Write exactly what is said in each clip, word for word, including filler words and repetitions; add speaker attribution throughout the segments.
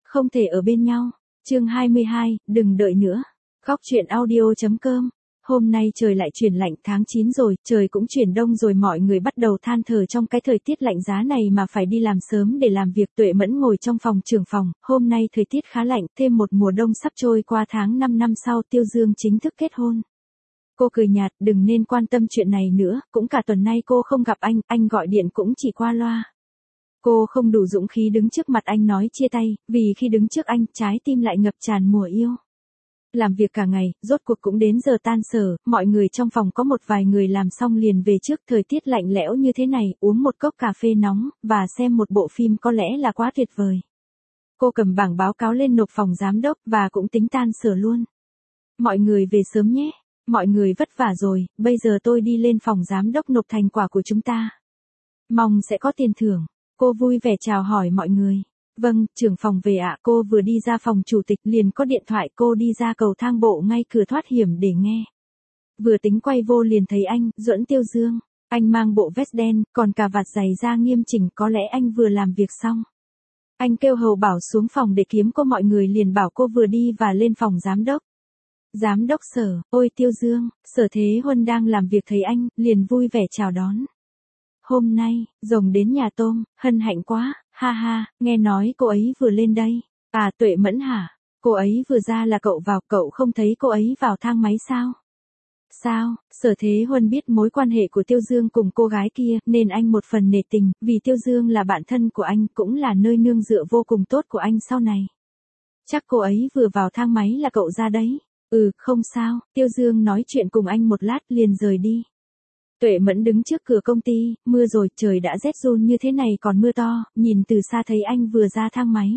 Speaker 1: Không thể ở bên nhau. Chương hai mươi hai, đừng đợi nữa. Góc truyện audio.com. Hôm nay trời lại chuyển lạnh, tháng chín rồi, trời cũng chuyển đông rồi, mọi người bắt đầu than thở trong cái thời tiết lạnh giá này mà phải đi làm sớm để làm việc. Tuệ Mẫn ngồi trong phòng trưởng phòng, hôm nay thời tiết khá lạnh, thêm một mùa đông sắp trôi qua. Tháng năm năm sau Tiêu Dương chính thức kết hôn. Cô cười nhạt, đừng nên quan tâm chuyện này nữa, cũng cả tuần nay cô không gặp anh, anh gọi điện cũng chỉ qua loa. Cô không đủ dũng khí đứng trước mặt anh nói chia tay, vì khi đứng trước anh, trái tim lại ngập tràn mùa yêu. Làm việc cả ngày, rốt cuộc cũng đến giờ tan sở, mọi người trong phòng có một vài người làm xong liền về trước. Thời tiết lạnh lẽo như thế này, uống một cốc cà phê nóng, và xem một bộ phim có lẽ là quá tuyệt vời. Cô cầm bảng báo cáo lên nộp phòng giám đốc, và cũng tính tan sở luôn. Mọi người về sớm nhé, mọi người vất vả rồi, bây giờ tôi đi lên phòng giám đốc nộp thành quả của chúng ta. Mong sẽ có tiền thưởng. Cô vui vẻ chào hỏi mọi người. Vâng, trưởng phòng về ạ. Cô vừa đi ra phòng chủ tịch liền có điện thoại. Cô đi ra cầu thang bộ ngay cửa thoát hiểm để nghe. Vừa tính quay vô liền thấy anh, Duẫn Tiêu Dương. Anh mang bộ vest đen, còn cà vạt giày da nghiêm chỉnh, có lẽ anh vừa làm việc xong. Anh kêu hầu bảo xuống phòng để kiếm cô, mọi người liền bảo cô vừa đi và lên phòng giám đốc. Giám đốc Sở, ôi Tiêu Dương, Sở Thế Huân đang làm việc thấy anh, liền vui vẻ chào đón. Hôm nay, rồng đến nhà tôm, hân hạnh quá, ha ha, nghe nói cô ấy vừa lên đây. À Tuệ Mẫn hả? Cô ấy vừa ra là cậu vào, cậu không thấy cô ấy vào thang máy sao? Sao? Sở Thế Huân biết mối quan hệ của Tiêu Dương cùng cô gái kia, nên anh một phần nể tình, vì Tiêu Dương là bạn thân của anh, cũng là nơi nương dựa vô cùng tốt của anh sau này. Chắc cô ấy vừa vào thang máy là cậu ra đấy. Ừ, không sao, Tiêu Dương nói chuyện cùng anh một lát liền rời đi. Tuệ Mẫn đứng trước cửa công ty, mưa rồi, trời đã rét run như thế này còn mưa to, nhìn từ xa thấy anh vừa ra thang máy.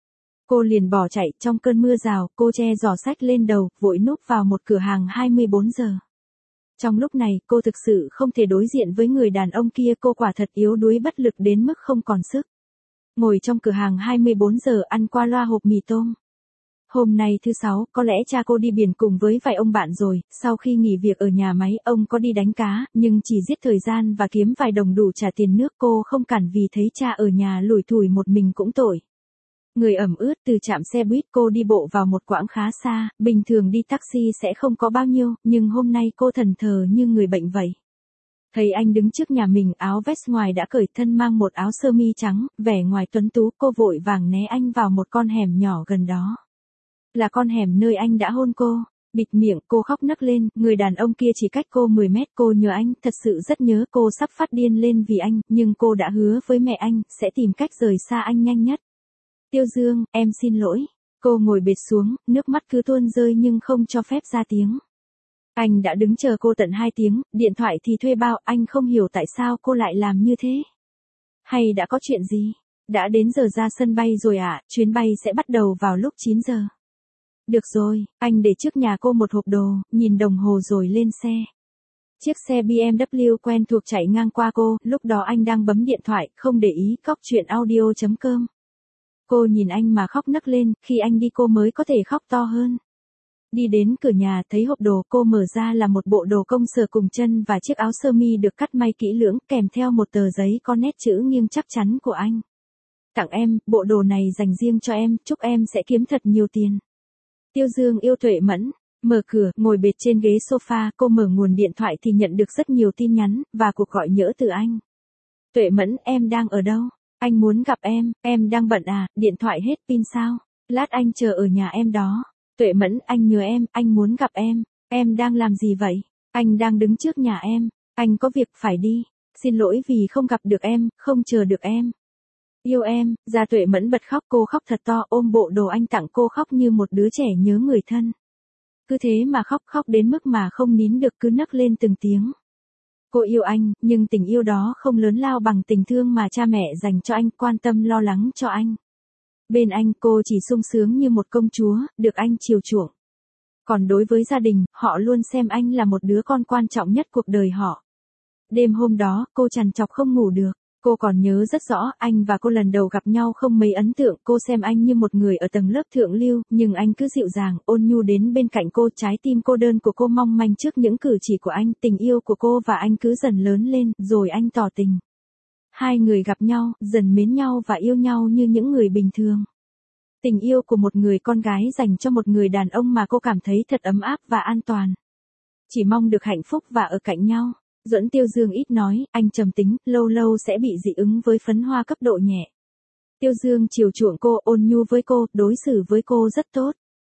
Speaker 1: Cô liền bỏ chạy, trong cơn mưa rào, cô che giỏ sách lên đầu, vội núp vào một cửa hàng hai mươi bốn giờ. Trong lúc này, cô thực sự không thể đối diện với người đàn ông kia, cô quả thật yếu đuối bất lực đến mức không còn sức. Ngồi trong cửa hàng hai mươi bốn giờ ăn qua loa hộp mì tôm. Hôm nay thứ sáu, có lẽ cha cô đi biển cùng với vài ông bạn rồi, sau khi nghỉ việc ở nhà máy, ông có đi đánh cá, nhưng chỉ giết thời gian và kiếm vài đồng đủ trả tiền nước. Cô không cản vì thấy cha ở nhà lủi thủi một mình cũng tội. Người ẩm ướt, từ trạm xe buýt cô đi bộ vào một quãng khá xa, bình thường đi taxi sẽ không có bao nhiêu, nhưng hôm nay cô thẫn thờ như người bệnh vậy. Thấy anh đứng trước nhà mình, áo vest ngoài đã cởi, thân mang một áo sơ mi trắng, vẻ ngoài tuấn tú, cô vội vàng né anh vào một con hẻm nhỏ gần đó. Là con hẻm nơi anh đã hôn cô. Bịt miệng, cô khóc nấc lên, người đàn ông kia chỉ cách cô mười mét, cô nhớ anh, thật sự rất nhớ, cô sắp phát điên lên vì anh, nhưng cô đã hứa với mẹ anh, sẽ tìm cách rời xa anh nhanh nhất. Tiêu Dương, em xin lỗi. Cô ngồi bệt xuống, nước mắt cứ tuôn rơi nhưng không cho phép ra tiếng. Anh đã đứng chờ cô tận hai tiếng, điện thoại thì thuê bao, anh không hiểu tại sao cô lại làm như thế. Hay đã có chuyện gì? Đã đến giờ ra sân bay rồi ạ, à, chuyến bay sẽ bắt đầu vào lúc chín giờ. Được rồi, anh để trước nhà cô một hộp đồ, nhìn đồng hồ rồi lên xe. Chiếc xe bê em vê quen thuộc chạy ngang qua cô, lúc đó anh đang bấm điện thoại, không để ý. Góc truyện audio.com. Cô nhìn anh mà khóc nấc lên, khi anh đi cô mới có thể khóc to hơn. Đi đến cửa nhà, thấy hộp đồ, cô mở ra là một bộ đồ công sở cùng chân và chiếc áo sơ mi được cắt may kỹ lưỡng, kèm theo một tờ giấy có nét chữ nghiêng chắc chắn của anh. Tặng em, bộ đồ này dành riêng cho em, chúc em sẽ kiếm thật nhiều tiền. Tiêu Dương yêu Tuệ Mẫn, mở cửa, ngồi bệt trên ghế sofa, cô mở nguồn điện thoại thì nhận được rất nhiều tin nhắn, và cuộc gọi nhỡ từ anh. Tuệ Mẫn, em đang ở đâu? Anh muốn gặp em, em đang bận à, điện thoại hết pin sao? Lát anh chờ ở nhà em đó. Tuệ Mẫn, anh nhớ em, anh muốn gặp em, em đang làm gì vậy? Anh đang đứng trước nhà em, anh có việc phải đi, xin lỗi vì không gặp được em, không chờ được em. Yêu em, ra Tuệ Mẫn bật khóc, cô khóc thật to, ôm bộ đồ anh tặng cô khóc như một đứa trẻ nhớ người thân. Cứ thế mà khóc khóc đến mức mà không nín được, cứ nấc lên từng tiếng. Cô yêu anh, nhưng tình yêu đó không lớn lao bằng tình thương mà cha mẹ dành cho anh, quan tâm lo lắng cho anh. Bên anh cô chỉ sung sướng như một công chúa, được anh chiều chuộng. Còn đối với gia đình, họ luôn xem anh là một đứa con quan trọng nhất cuộc đời họ. Đêm hôm đó, cô trằn trọc không ngủ được. Cô còn nhớ rất rõ, anh và cô lần đầu gặp nhau không mấy ấn tượng, cô xem anh như một người ở tầng lớp thượng lưu, nhưng anh cứ dịu dàng, ôn nhu đến bên cạnh cô, trái tim cô đơn của cô mong manh trước những cử chỉ của anh, tình yêu của cô và anh cứ dần lớn lên, rồi anh tỏ tình. Hai người gặp nhau, dần mến nhau và yêu nhau như những người bình thường. Tình yêu của một người con gái dành cho một người đàn ông mà cô cảm thấy thật ấm áp và an toàn. Chỉ mong được hạnh phúc và ở cạnh nhau. Duẫn Tiêu Dương ít nói, anh trầm tính, lâu lâu sẽ bị dị ứng với phấn hoa cấp độ nhẹ. Tiêu Dương chiều chuộng cô, ôn nhu với cô, đối xử với cô rất tốt.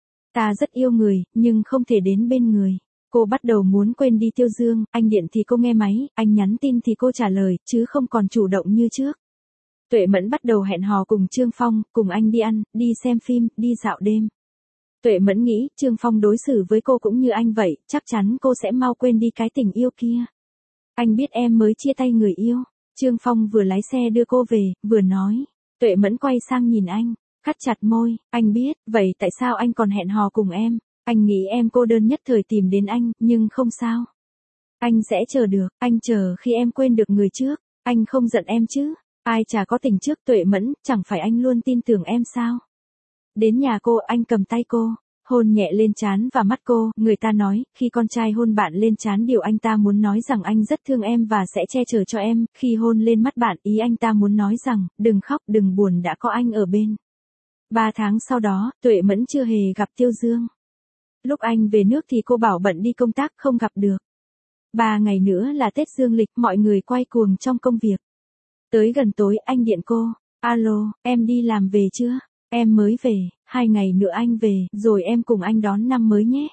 Speaker 1: Ta rất yêu người, nhưng không thể đến bên người. Cô bắt đầu muốn quên đi Tiêu Dương, anh điện thì cô nghe máy, anh nhắn tin thì cô trả lời, chứ không còn chủ động như trước. Tuệ Mẫn bắt đầu hẹn hò cùng Trương Phong, cùng anh đi ăn, đi xem phim, đi dạo đêm. Tuệ Mẫn nghĩ, Trương Phong đối xử với cô cũng như anh vậy, chắc chắn cô sẽ mau quên đi cái tình yêu kia. Anh biết em mới chia tay người yêu. Trương Phong vừa lái xe đưa cô về, vừa nói. Tuệ Mẫn quay sang nhìn anh, cắt chặt môi, anh biết, vậy tại sao anh còn hẹn hò cùng em? Anh nghĩ em cô đơn nhất thời tìm đến anh, nhưng không sao. Anh sẽ chờ được, anh chờ khi em quên được người trước, anh không giận em chứ? Ai chả có tình trước. Tuệ Mẫn, chẳng phải anh luôn tin tưởng em sao? Đến nhà cô, anh cầm tay cô, hôn nhẹ lên trán và mắt cô, người ta nói, khi con trai hôn bạn lên trán điều anh ta muốn nói rằng anh rất thương em và sẽ che chở cho em, khi hôn lên mắt bạn, ý anh ta muốn nói rằng, đừng khóc, đừng buồn đã có anh ở bên. Ba tháng sau đó, Tuệ Mẫn chưa hề gặp Tiêu Dương. Lúc anh về nước thì cô bảo bận đi công tác không gặp được. Ba ngày nữa là Tết Dương lịch, mọi người quay cuồng trong công việc. Tới gần tối anh điện cô, alo, em đi làm về chưa? Em mới về, hai ngày nữa anh về, rồi em cùng anh đón năm mới nhé.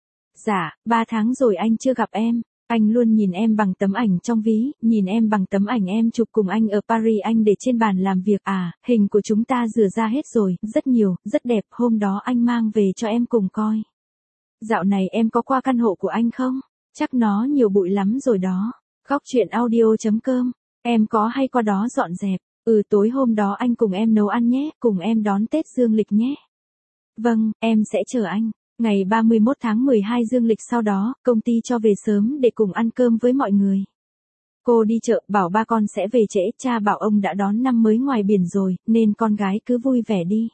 Speaker 1: Dạ, ba tháng rồi anh chưa gặp em, anh luôn nhìn em bằng tấm ảnh trong ví, nhìn em bằng tấm ảnh em chụp cùng anh ở Paris anh để trên bàn làm việc à, hình của chúng ta rửa ra hết rồi, rất nhiều, rất đẹp, hôm đó anh mang về cho em cùng coi. Dạo này em có qua căn hộ của anh không? Chắc nó nhiều bụi lắm rồi đó. Góc truyện audio chấm com, em có hay qua đó dọn dẹp? Ừ, tối hôm đó anh cùng em nấu ăn nhé, cùng em đón Tết Dương lịch nhé. Vâng, em sẽ chờ anh. Ngày ba mươi mốt tháng mười hai Dương lịch sau đó, công ty cho về sớm để cùng ăn cơm với mọi người. Cô đi chợ, bảo ba con sẽ về trễ, cha bảo ông đã đón năm mới ngoài biển rồi, nên con gái cứ vui vẻ đi.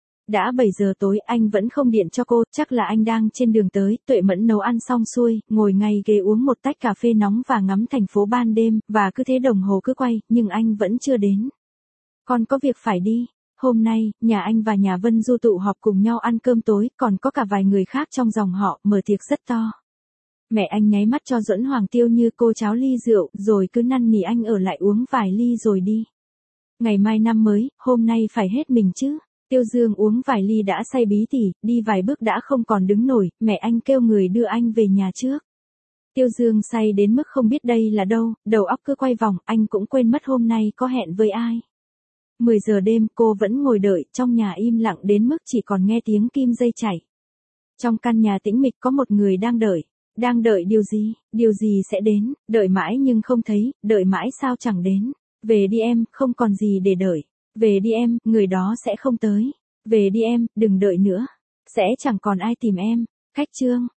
Speaker 1: Đã bảy giờ tối anh vẫn không điện cho cô, chắc là anh đang trên đường tới. Tuệ Mẫn nấu ăn xong xuôi, ngồi ngay ghế uống một tách cà phê nóng và ngắm thành phố ban đêm, và cứ thế đồng hồ cứ quay, nhưng anh vẫn chưa đến. Con có việc phải đi. Hôm nay, nhà anh và nhà Vân Du tụ họp cùng nhau ăn cơm tối, còn có cả vài người khác trong dòng họ, mở tiệc rất to. Mẹ anh nháy mắt cho Duẫn Hoàng Tiêu như cô cháo ly rượu, rồi cứ năn nỉ anh ở lại uống vài ly rồi đi. Ngày mai năm mới, hôm nay phải hết mình chứ. Tiêu Dương uống vài ly đã say bí tỉ, đi vài bước đã không còn đứng nổi, mẹ anh kêu người đưa anh về nhà trước. Tiêu Dương say đến mức không biết đây là đâu, đầu óc cứ quay vòng, anh cũng quên mất hôm nay có hẹn với ai. mười giờ đêm, cô vẫn ngồi đợi, trong nhà im lặng đến mức chỉ còn nghe tiếng kim dây chảy. Trong căn nhà tĩnh mịch có một người đang đợi. Đang đợi điều gì? Điều gì sẽ đến? Đợi mãi nhưng không thấy, đợi mãi sao chẳng đến. Về đi em, không còn gì để đợi. Về đi em, người đó sẽ không tới. Về đi em, đừng đợi nữa. Sẽ chẳng còn ai tìm em. Khách chương.